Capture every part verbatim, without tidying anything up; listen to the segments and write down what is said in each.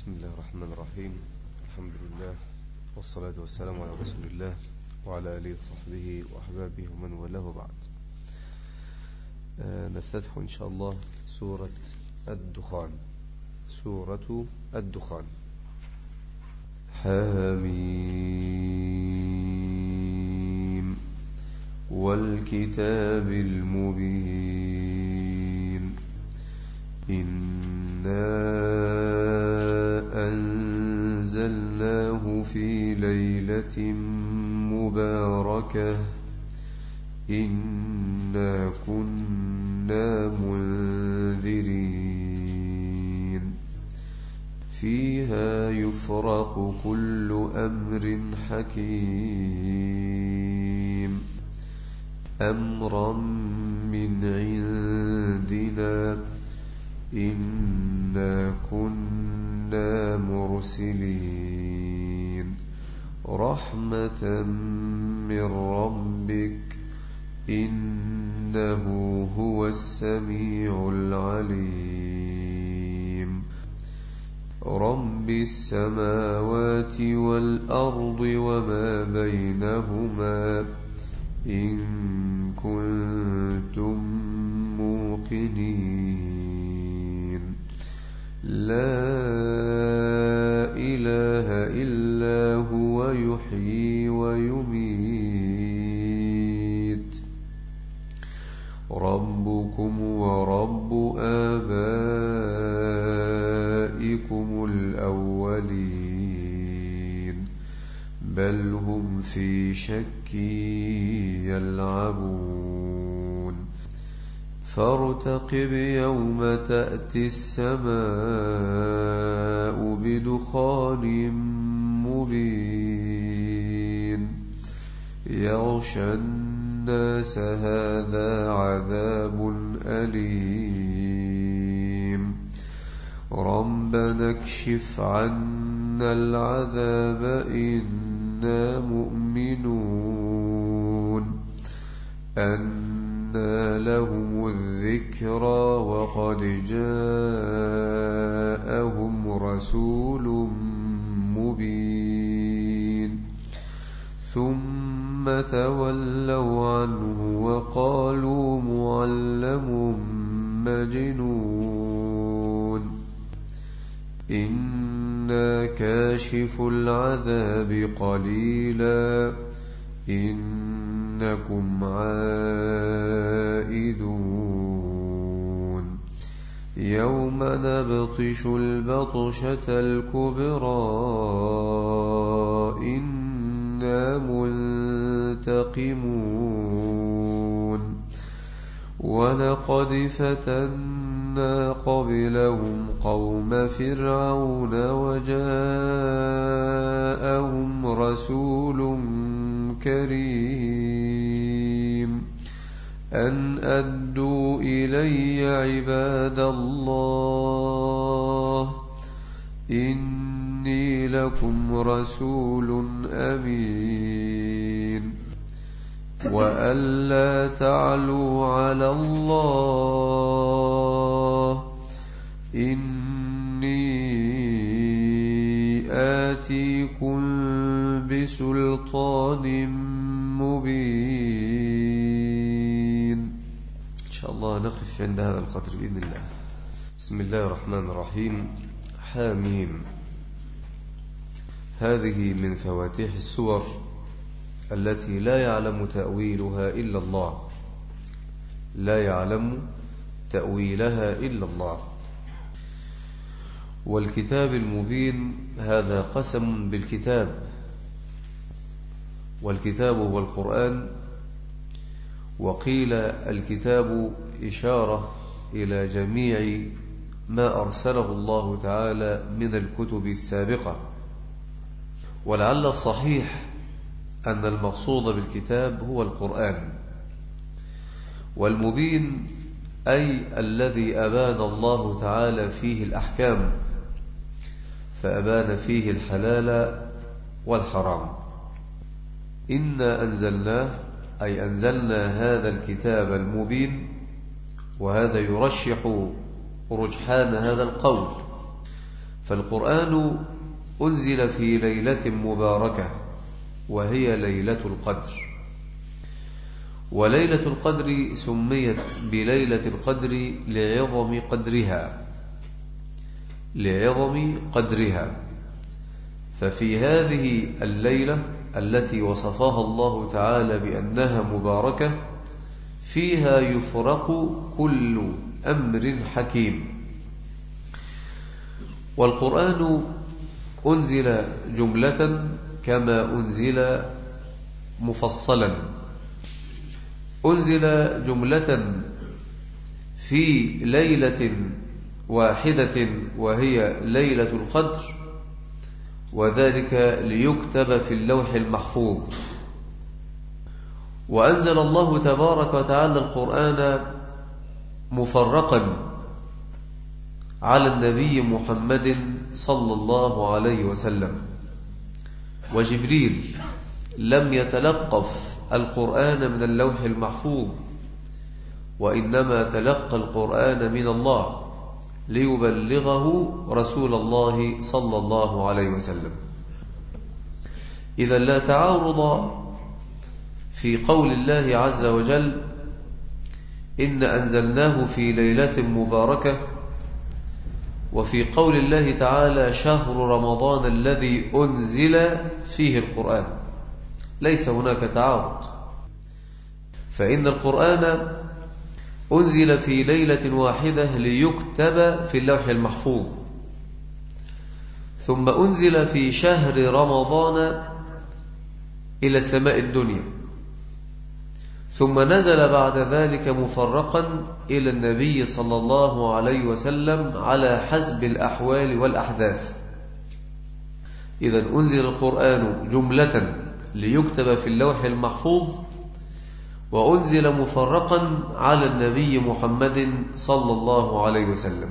بسم الله الرحمن الرحيم. الحمد لله والصلاة والسلام على رسول الله وعلى آله وصحبه وأحبابه ومن والاه بعد. آه نفتتح إن شاء الله سورة الدخان. سورة الدخان. حميم والكتاب المبين إنا أنزلناه في ليلة مباركة إنا كنا منذرين فيها يفرق كل أمر حكيم أمرا من عندنا إنا كنا مرسلين رحمة من ربك إنه هو السميع العليم رب السماوات والأرض وما بينهما إن كنتم موقنين لا إله إلا هو يحيي ويميت ربكم ورب آبائكم الأولين بل هم في شك يلعبون فارتقب يوم تأتي السماء بدخان مبين يغشى الناس هذا عذاب أليم ربنا اكشف عنا العذاب إنا مؤمنون أنى لهم الذكرى وقد جاءهم رسول مبين ثم تولوا عنه وقالوا معلم مجنون إنا كاشف العذاب قليلا إنكم عائدون يوم نبطش البطشة الكبرى إنا منتقمون ولقد فتنا قبلهم قوم فرعون وجاءهم رسول كريم أن أدوا إلي عباد الله إني لكم رسول أمين وألا تعلوا على الله إني آتيكم بسلطان مبين. إن شاء الله نقف عند هذا القدر بإذن الله. بسم الله الرحمن الرحيم. حاميم. هذه من فواتح السور التي لا يعلم تأويلها إلا الله لا يعلم تأويلها إلا الله. والكتاب المبين هذا قسم بالكتاب، والكتاب هو القرآن. وقيل الكتاب إشارة إلى جميع ما أرسله الله تعالى من الكتب السابقة، ولعل الصحيح أن المقصود بالكتاب هو القرآن. والمبين أي الذي أبان الله تعالى فيه الأحكام، فأبان فيه الحلال والحرام. إنا أنزلناه أي أنزلنا هذا الكتاب المبين، وهذا يرشح رجحان هذا القول، فالقرآن أنزل في ليلة مباركة وهي ليلة القدر. وليلة القدر سميت بليلة القدر لعظم قدرها لعظم قدرها ففي هذه الليلة التي وصفها الله تعالى بأنها مباركة فيها يفرق كل أمر حكيم. والقرآن أنزل جملة كما أنزل مفصلا. أنزل جملة في ليلة واحدة وهي ليلة القدر، وذلك ليكتب في اللوح المحفوظ. وأنزل الله تبارك وتعالى القرآن مفرقا على النبي محمد صلى الله عليه وسلم. وجبريل لم يتلقف القرآن من اللوح المحفوظ، وإنما تلقى القرآن من الله ليبلغه رسول الله صلى الله عليه وسلم. إذا لا تعارض في قول الله عز وجل إن أنزلناه في ليلة مباركة، وفي قول الله تعالى شهر رمضان الذي أنزل فيه القرآن. ليس هناك تعارض، فإن القرآن أنزل في ليلة واحدة ليكتب في اللوح المحفوظ، ثم أنزل في شهر رمضان إلى السماء الدنيا، ثم نزل بعد ذلك مفرقا إلى النبي صلى الله عليه وسلم على حسب الأحوال والأحداث. إذا أنزل القرآن جملة ليكتب في اللوح المحفوظ، وأنزل مفرقا على النبي محمد صلى الله عليه وسلم.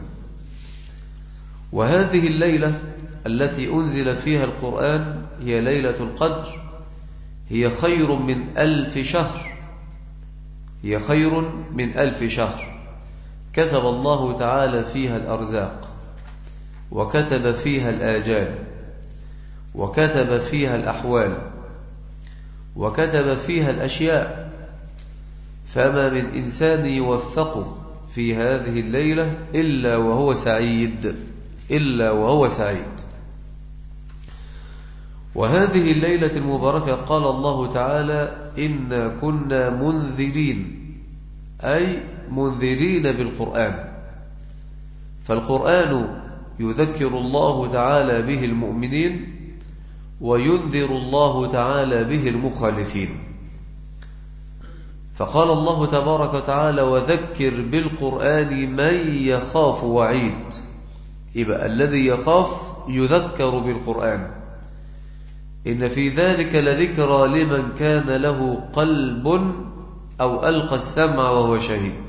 وهذه الليلة التي أنزل فيها القرآن هي ليلة القدر، هي خير من ألف شهر هي خير من ألف شهر كتب الله تعالى فيها الأرزاق، وكتب فيها الآجال، وكتب فيها الأحوال، وكتب فيها الأشياء. فما من إنسان يوفق في هذه الليلة إلا وهو سعيد إلا وهو سعيد. وهذه الليلة المباركة قال الله تعالى إنا كنا منذرين، أي منذرين بالقرآن. فالقرآن يذكر الله تعالى به المؤمنين، وينذر الله تعالى به المخالفين. فقال الله تبارك وتعالى وذكر بالقرآن من يخاف وعيد. يبقى الذي يخاف يذكر بالقرآن. إن في ذلك لذكرى لمن كان له قلب أو ألقى السمع وهو شهيد.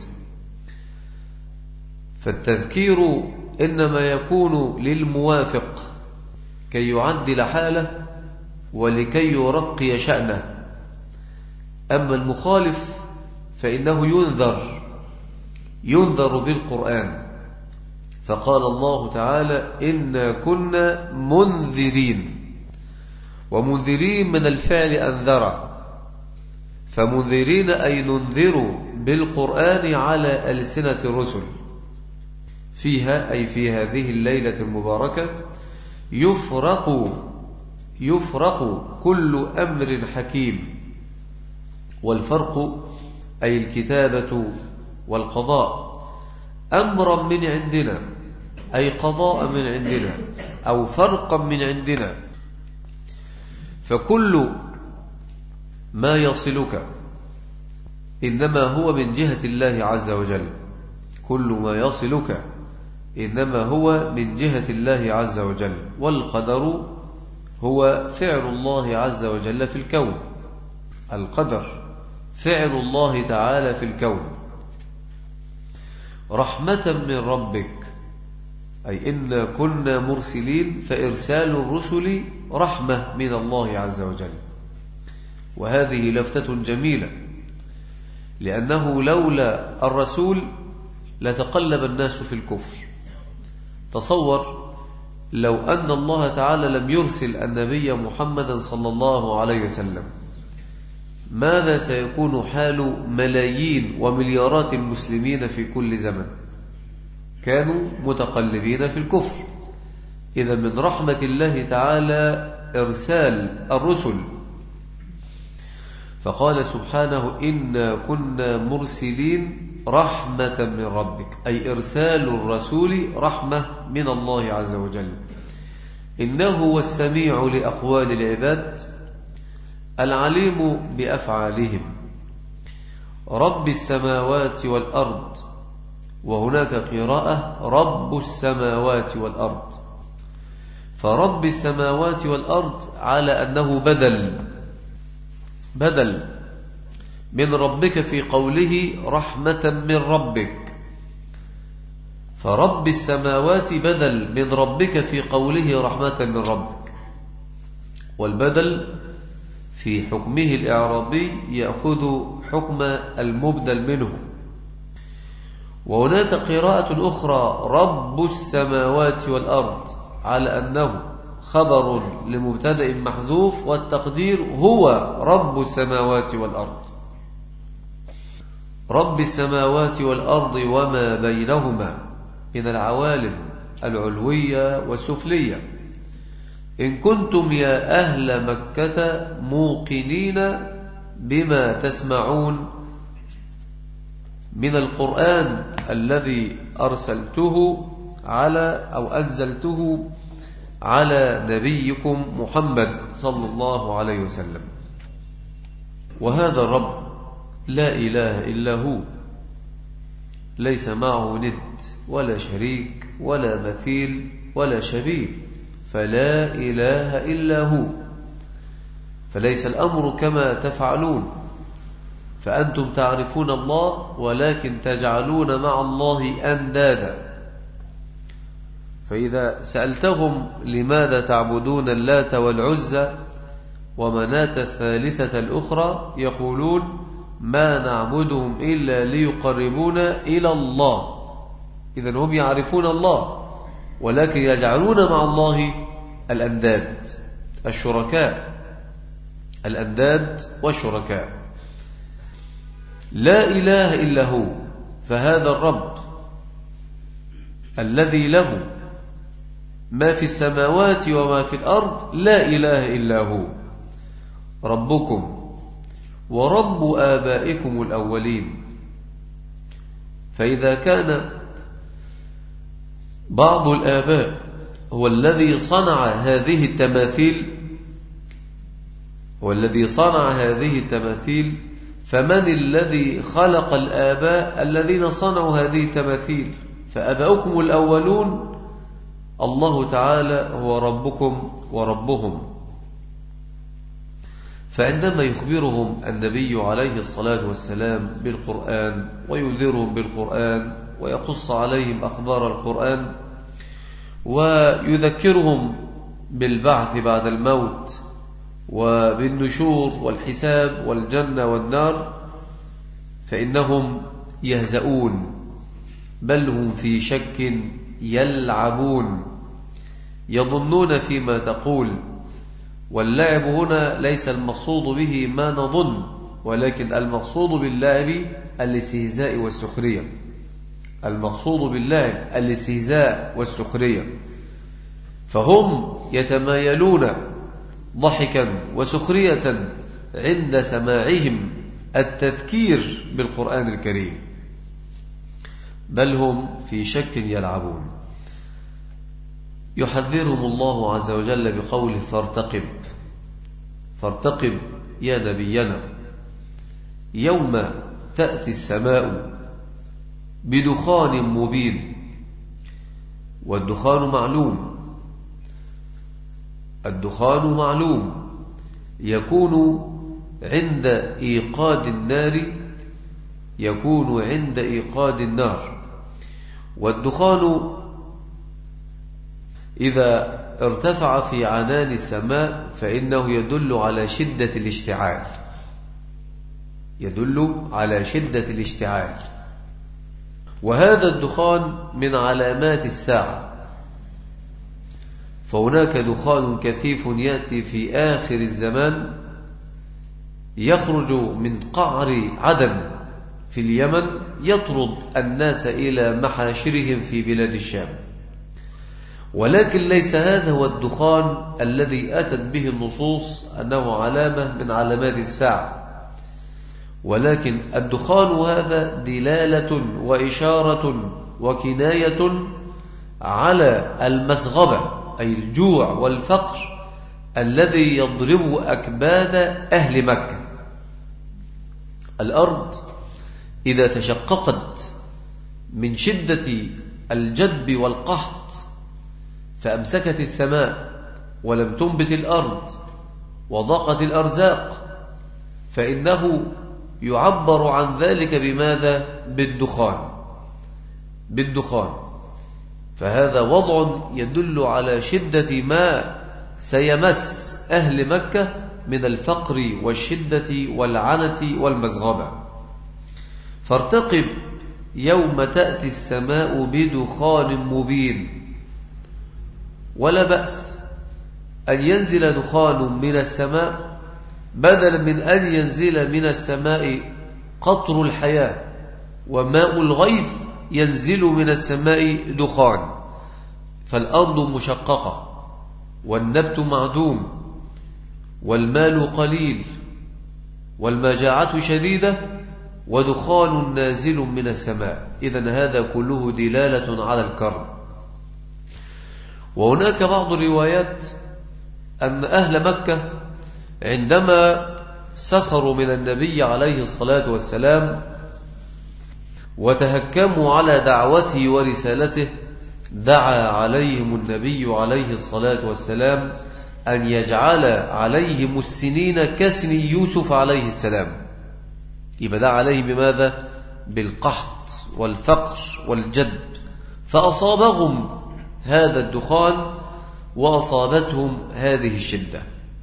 فالتذكير إنما يكون للموافق كي يعدل حاله ولكي يرقي شأنه. أما المخالف فإنه ينذر ينذر بالقرآن. فقال الله تعالى إنا كنا منذرين، ومنذرين من الفعل أنذر، فمنذرين أي ننذر بالقرآن على ألسنة الرسل. فيها أي في هذه الليلة المباركة يفرق يفرق كل أمر حكيم. والفرق أي الكتابة والقضاء، أمرا من عندنا أي قضاء من عندنا أو فرقا من عندنا. فكل ما يصلك إنما هو من جهة الله عز وجل كل ما يصلك إنما هو من جهة الله عز وجل. والقدر هو فعل الله عز وجل في الكون. القدر فعل الله تعالى في الكون رحمة من ربك، أي إنا كنا مرسلين، فإرسال الرسل رحمة من الله عز وجل. وهذه لفتة جميلة، لأنه لولا الرسول لتقلب الناس في الكفر. تصور لو أن الله تعالى لم يرسل النبي محمدا صلى الله عليه وسلم ماذا سيكون حال ملايين ومليارات المسلمين في كل زمن؟ كانوا متقلبين في الكفر. إذا من رحمة الله تعالى إرسال الرسل، فقال سبحانه إنا كنا مرسلين رحمة من ربك، أي إرسال الرسول رحمة من الله عز وجل. إنه هو السميع لأقوال العباد العليم بأفعالهم، رب السماوات والأرض، وهناك قراءة رب السماوات والأرض، فرب السماوات والأرض على أنه بدل بدل من ربك في قوله رحمة من ربك، فرب السماوات بدل من ربك في قوله رحمة من ربك. والبدل في حكمه الإعرابي يأخذ حكم المبدل منه. وهناك قراءة أخرى رب السماوات والأرض على أنه خبر لمبتدأ محذوف، والتقدير هو رب السماوات والأرض، رب السماوات والأرض وما بينهما من العوالم العلوية والسفلية، إن كنتم يا أهل مكة موقنين بما تسمعون من القرآن الذي أرسلته على أو أنزلته على نبيكم محمد صلى الله عليه وسلم. وهذا الرب لا إله إلا هو، ليس معه ند ولا شريك ولا مثيل ولا شبيه، فلا إله إلا هو. فليس الأمر كما تفعلون، فأنتم تعرفون الله ولكن تجعلون مع الله أندادا. فإذا سألتهم لماذا تعبدون اللات والعزى ومناة الثالثة الأخرى يقولون ما نعبدهم إلا ليقربونا إلى الله. إذن هم يعرفون الله ولكن يجعلون مع الله الأنداد الشركاء الأنداد والشركاء. لا إله إلا هو، فهذا الرب الذي له ما في السماوات وما في الأرض لا إله إلا هو، ربكم ورب آبائكم الأولين. فإذا كان بعض الآباء هو الذي صنع هذه التماثيل هو الذي صنع هذه التماثيل فمن الذي خلق الآباء الذين صنعوا هذه التماثيل؟ فآباؤكم الأولون الله تعالى هو ربكم وربهم. فعندما يخبرهم النبي عليه الصلاة والسلام بالقرآن وينذرهم بالقرآن ويقص عليهم أخبار القرآن ويذكرهم بالبعث بعد الموت وبالنشور والحساب والجنة والنار، فإنهم يهزؤون، بل هم في شك يلعبون، يظنون فيما تقول. واللعب هنا ليس المقصود به ما نظن، ولكن المقصود باللعب الاستهزاء والسخرية. المقصود باللعب الاستهزاء والسخرية، فهم يتمايلون ضحكا وسخرية عند سماعهم التذكير بالقرآن الكريم، بل هم في شك يلعبون. يحذرهم الله عز وجل بقوله فارتقب فارتقب يا نبينا يوم تأتي السماء بدخان مبين. والدخان معلوم الدخان معلوم يكون عند إيقاد النار يكون عند إيقاد النار. والدخان إذا ارتفع في عنان السماء فإنه يدل على شدة الاشتعال يدل على شدة الاشتعال وهذا الدخان من علامات الساعة. فهناك دخان كثيف يأتي في آخر الزمان يخرج من قعر عدن في اليمن يطرد الناس إلى محاشرهم في بلاد الشام. ولكن ليس هذا هو الدخان الذي أتت به النصوص أنه علامة من علامات الساعة، ولكن الدخان هذا دلالة وإشارة وكناية على المسغبة، أي الجوع والفقر الذي يضرب أكباد أهل مكة. الأرض إذا تشققت من شدة الجدب والقحط فأمسكت السماء ولم تنبت الأرض وضاقت الأرزاق، فإنه يعبر عن ذلك بماذا؟ بالدخان. بالدخان فهذا وضع يدل على شدة ما سيمس أهل مكة من الفقر والشدة والعنة والمزغبة. فارتقب يوم تأتي السماء بدخان مبين. ولا بأس أن ينزل دخان من السماء بدلا من أن ينزل من السماء قطر الحياة وماء الغيث ينزل من السماء دخان، فالأرض مشققة والنبت معدوم والمال قليل والمجاعة شديدة ودخان نازل من السماء. إذن هذا كله دلالة على الكرم. وهناك بعض الروايات أن أهل مكة عندما سخروا من النبي عليه الصلاة والسلام وتهكموا على دعوته ورسالته دعا عليهم النبي عليه الصلاة والسلام أن يجعل عليهم السنين كسن يوسف عليه السلام. يبقى دعا عليهم بماذا؟ بالقحط والفقر والجدب، فأصابهم هذا الدخان وأصابتهم هذه الشدة.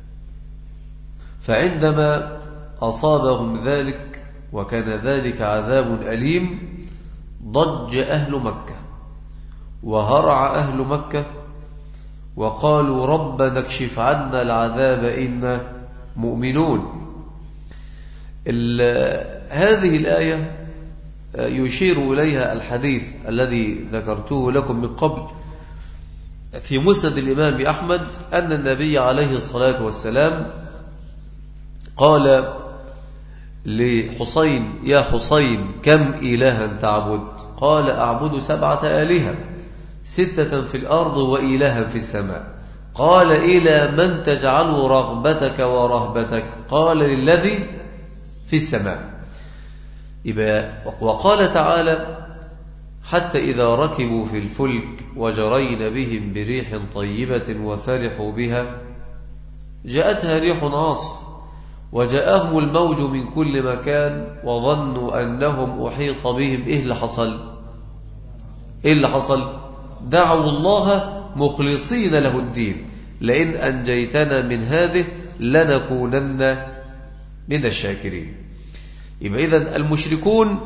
فعندما أصابهم ذلك وكان ذلك عذاب أليم ضج أهل مكة وهرع أهل مكة وقالوا ربنا اكشف عنا العذاب إنا مؤمنون. هذه الآية يشير إليها الحديث الذي ذكرته لكم من قبل في مسند الإمام أحمد أن النبي عليه الصلاة والسلام قال لحسين يا حسين كم إلها تعبد؟ قال أعبد سبعة آلهة، ستة في الأرض وإلها في السماء. قال إلى من تجعل رغبتك ورهبتك؟ قال للذي في السماء. وقال تعالى حتى إذا ركبوا في الفلك وجرين بهم بريح طيبة وفرحوا بها جاءتها ريح عاصف وجاءهم الموج من كل مكان وظنوا أنهم أحيط بهم. إيه اللي حصل؟ إيه اللي حصل؟ دعوا الله مخلصين له الدين لئن أنجيتنا من هذه لنكونن من الشاكرين. يبقى إذن المشركون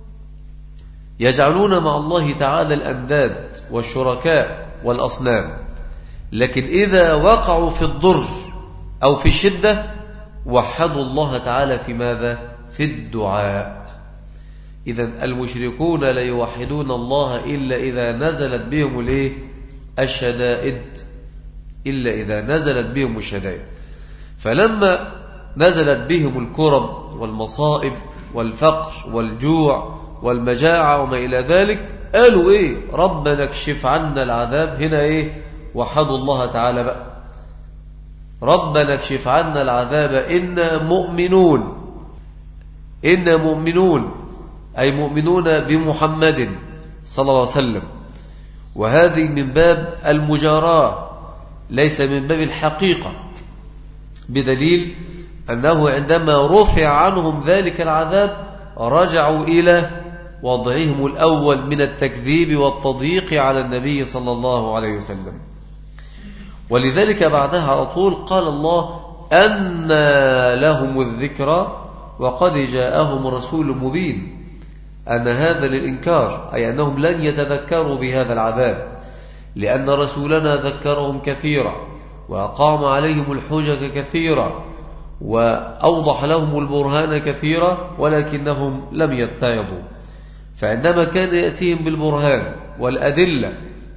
يجعلون مع الله تعالى الأنداد والشركاء والأصنام، لكن إذا وقعوا في الضر أو في الشدة وحدوا الله تعالى في ماذا؟ في الدعاء. إذن المشركون لا يوحدون الله إلا إذا نزلت بهم الإيه؟ الشدائد، إلا إذا نزلت بهم الشدائد. فلما نزلت بهم الكرب والمصائب والفقر والجوع والمجاعة وما إلى ذلك قالوا إيه؟ ربنا اكشف عنا العذاب. هنا إيه؟ وحدوا الله تعالى بقى، ربنا اكشف عنا العذاب إنا مؤمنون. إنا مؤمنون أي مؤمنون بمحمد صلى الله عليه وسلم، وهذه من باب المجاراة ليس من باب الحقيقة، بدليل أنه عندما رفع عنهم ذلك العذاب رجعوا إلى وضعهم الأول من التكذيب والتضييق على النبي صلى الله عليه وسلم. ولذلك بعدها على طول قال الله أن لهم الذكرى وقد جاءهم رسول مبين. أن هذا للإنكار أي أنهم لن يتذكروا بهذا العذاب. لأن رسولنا ذكرهم كثيرا وأقام عليهم الحجج كثيرا وأوضح لهم البرهان كثيرا، ولكنهم لم يتعظوا. فعندما كان يأتيهم بالبرهان والأدلة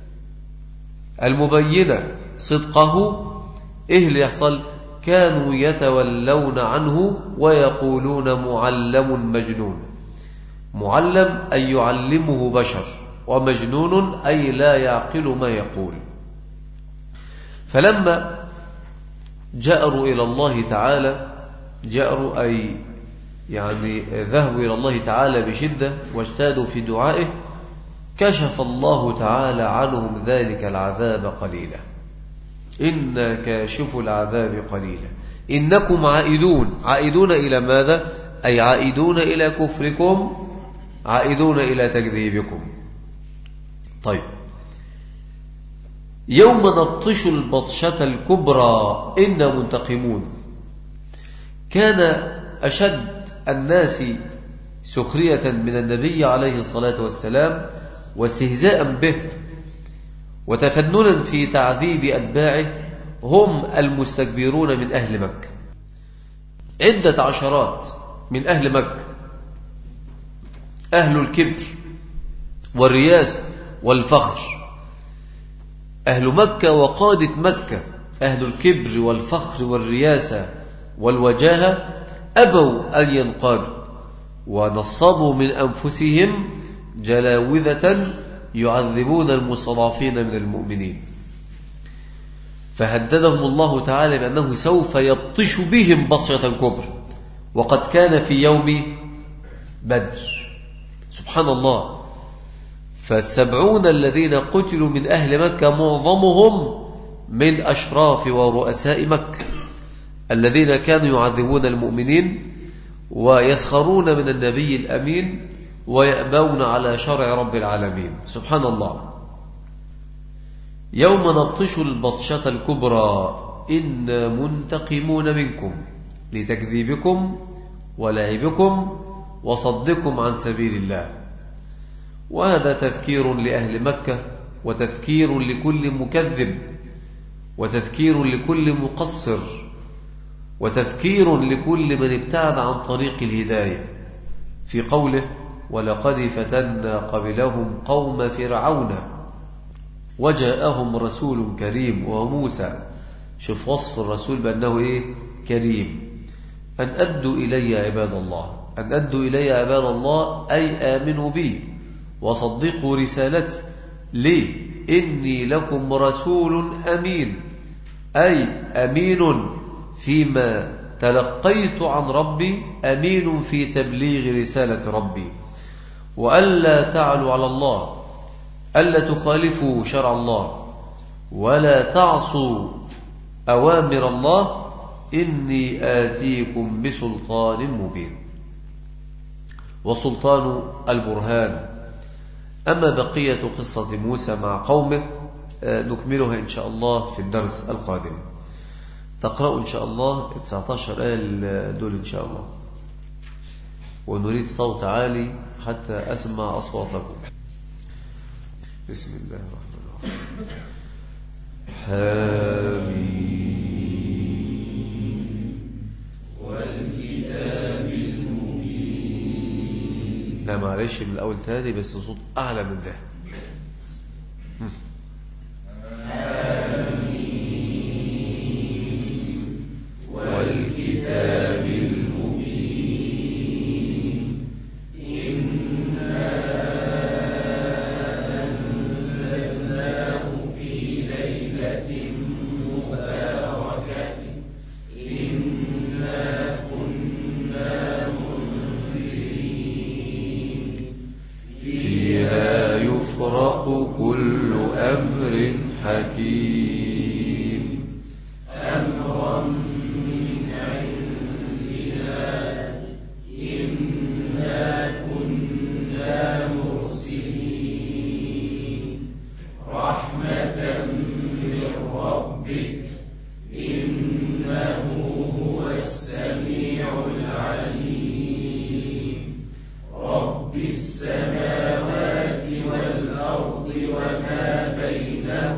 المبينة صدقه، إيه اللي يحصل؟ كانوا يتولون عنه ويقولون معلم مجنون. معلم أي يعلمه بشر، ومجنون أي لا يعقل ما يقول. فلما جأروا إلى الله تعالى، جأروا أي يعني ذهبوا إلى الله تعالى بشدة واجتادوا في دعائه، كشف الله تعالى عنهم ذلك العذاب قليلا. إن كاشف العذاب قليلا إنكم عائدون. عائدون إلى ماذا؟ أي عائدون إلى كفركم، عائدون إلى تكذيبكم. طيب، يوم نبطش البطشة الكبرى إنا منتقمون. كان أشد الناس سخرية من النبي عليه الصلاة والسلام واستهزاء به وتفننا في تعذيب أتباعه هم المستكبرون من أهل مكة. عدة عشرات من أهل مكة، أهل الكبر والرياسة والفخر. أهل مكة وقادة مكة، أهل الكبر والفخر والرياسة والوجاهة، أبوا أن ينقادوا ونصبوا من أنفسهم جلاوذة يعذبون المستضعفين من المؤمنين. فهددهم الله تعالى بأنه سوف يبطش بهم بطشة كبرى، وقد كان في يوم بدر. سبحان الله. فالسبعون الذين قتلوا من أهل مكة معظمهم من أشراف ورؤساء مكة الذين كانوا يعذبون المؤمنين ويسخرون من النبي الأمين ويأبون على شرع رب العالمين. سبحان الله. يوم نبطش البطشة الكبرى إنا منتقمون منكم لتكذيبكم ولعبكم وصدكم عن سبيل الله. وهذا تذكير لأهل مكة، وتذكير لكل مكذب، وتذكير لكل مقصر، وتذكير لكل من ابتعد عن طريق الهداية، في قوله ولقد فتنا قبلهم قوم فرعون وجاءهم رسول كريم. وموسى، شوف وصف الرسول بأنه إيه؟ كريم. أن أدوا إلي عباد الله، أن أدوا إلي عباد الله أي آمنوا بي وصدقوا رسالتي. ليه؟ إني لكم رسول أمين، أي أمين فيما تلقيت عن ربي، أمين في تبليغ رسالة ربي. وألا تعلوا على الله، ألا تخالفوا شرع الله ولا تعصوا أوامر الله، إني آتيكم بسلطان مبين. وسلطان البرهان. أما بقية قصة موسى مع قومه نكملها إن شاء الله في الدرس القادم. تقرأوا إن شاء الله تسعة عشر آية دول إن شاء الله، ونريد صوت عالي حتى أسمع أصواتكم. بسم الله الرحمن الرحيم. حميم والكتاب المبين. لا معلش من الأول تاني بس صوت أعلى من ده. حميم والكتاب المبين. إنا أنزلناه في ليلة مباركة إنا كنا منذرين فيها يفرق كل أمر حكيم أمرا من عندنا إنا كنا مرسلين رحمة من ربك إنه هو السميع العليم رب السماوات والأرض وما بينهما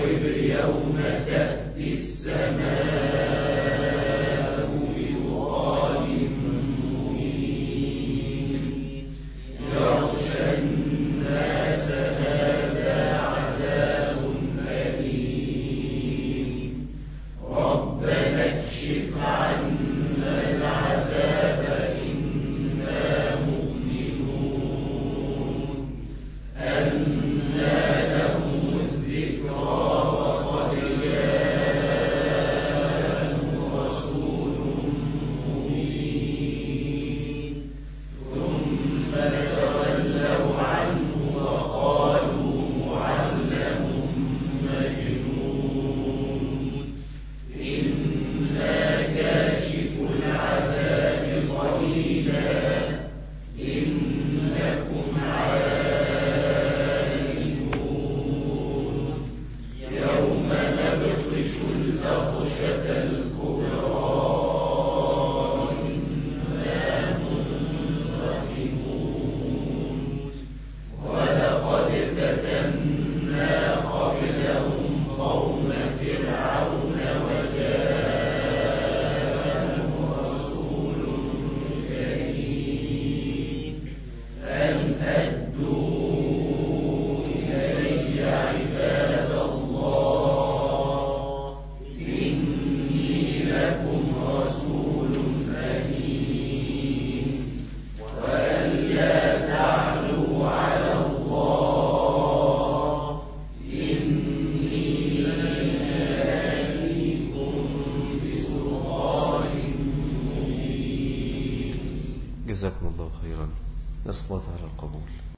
واستوعب يوم تأتي السماء بدخان مبين يغشى الناس هذا عذاب أليم ربنا اكشف عنا العذاب إنا مؤمنون أنى لهم الذكرى وقد جاءهم رسول مبين ثم تولوا عنه وقالوا معلم مجنون إنا كاشف العذاب قليلا إنكم عائدون يوم نبطش البطشة الكبرى إنا منتقمون ولقد فتنا قبلهم قوم فرعون وجاءهم رسول كريم أن أدوا إلي عباد الله إني لكم رسول أمين وأن لا تعلوا على الله إني آتيكم بسلطان مبين. جزاكم الله خيرا. نسأل الله تعالى القبول.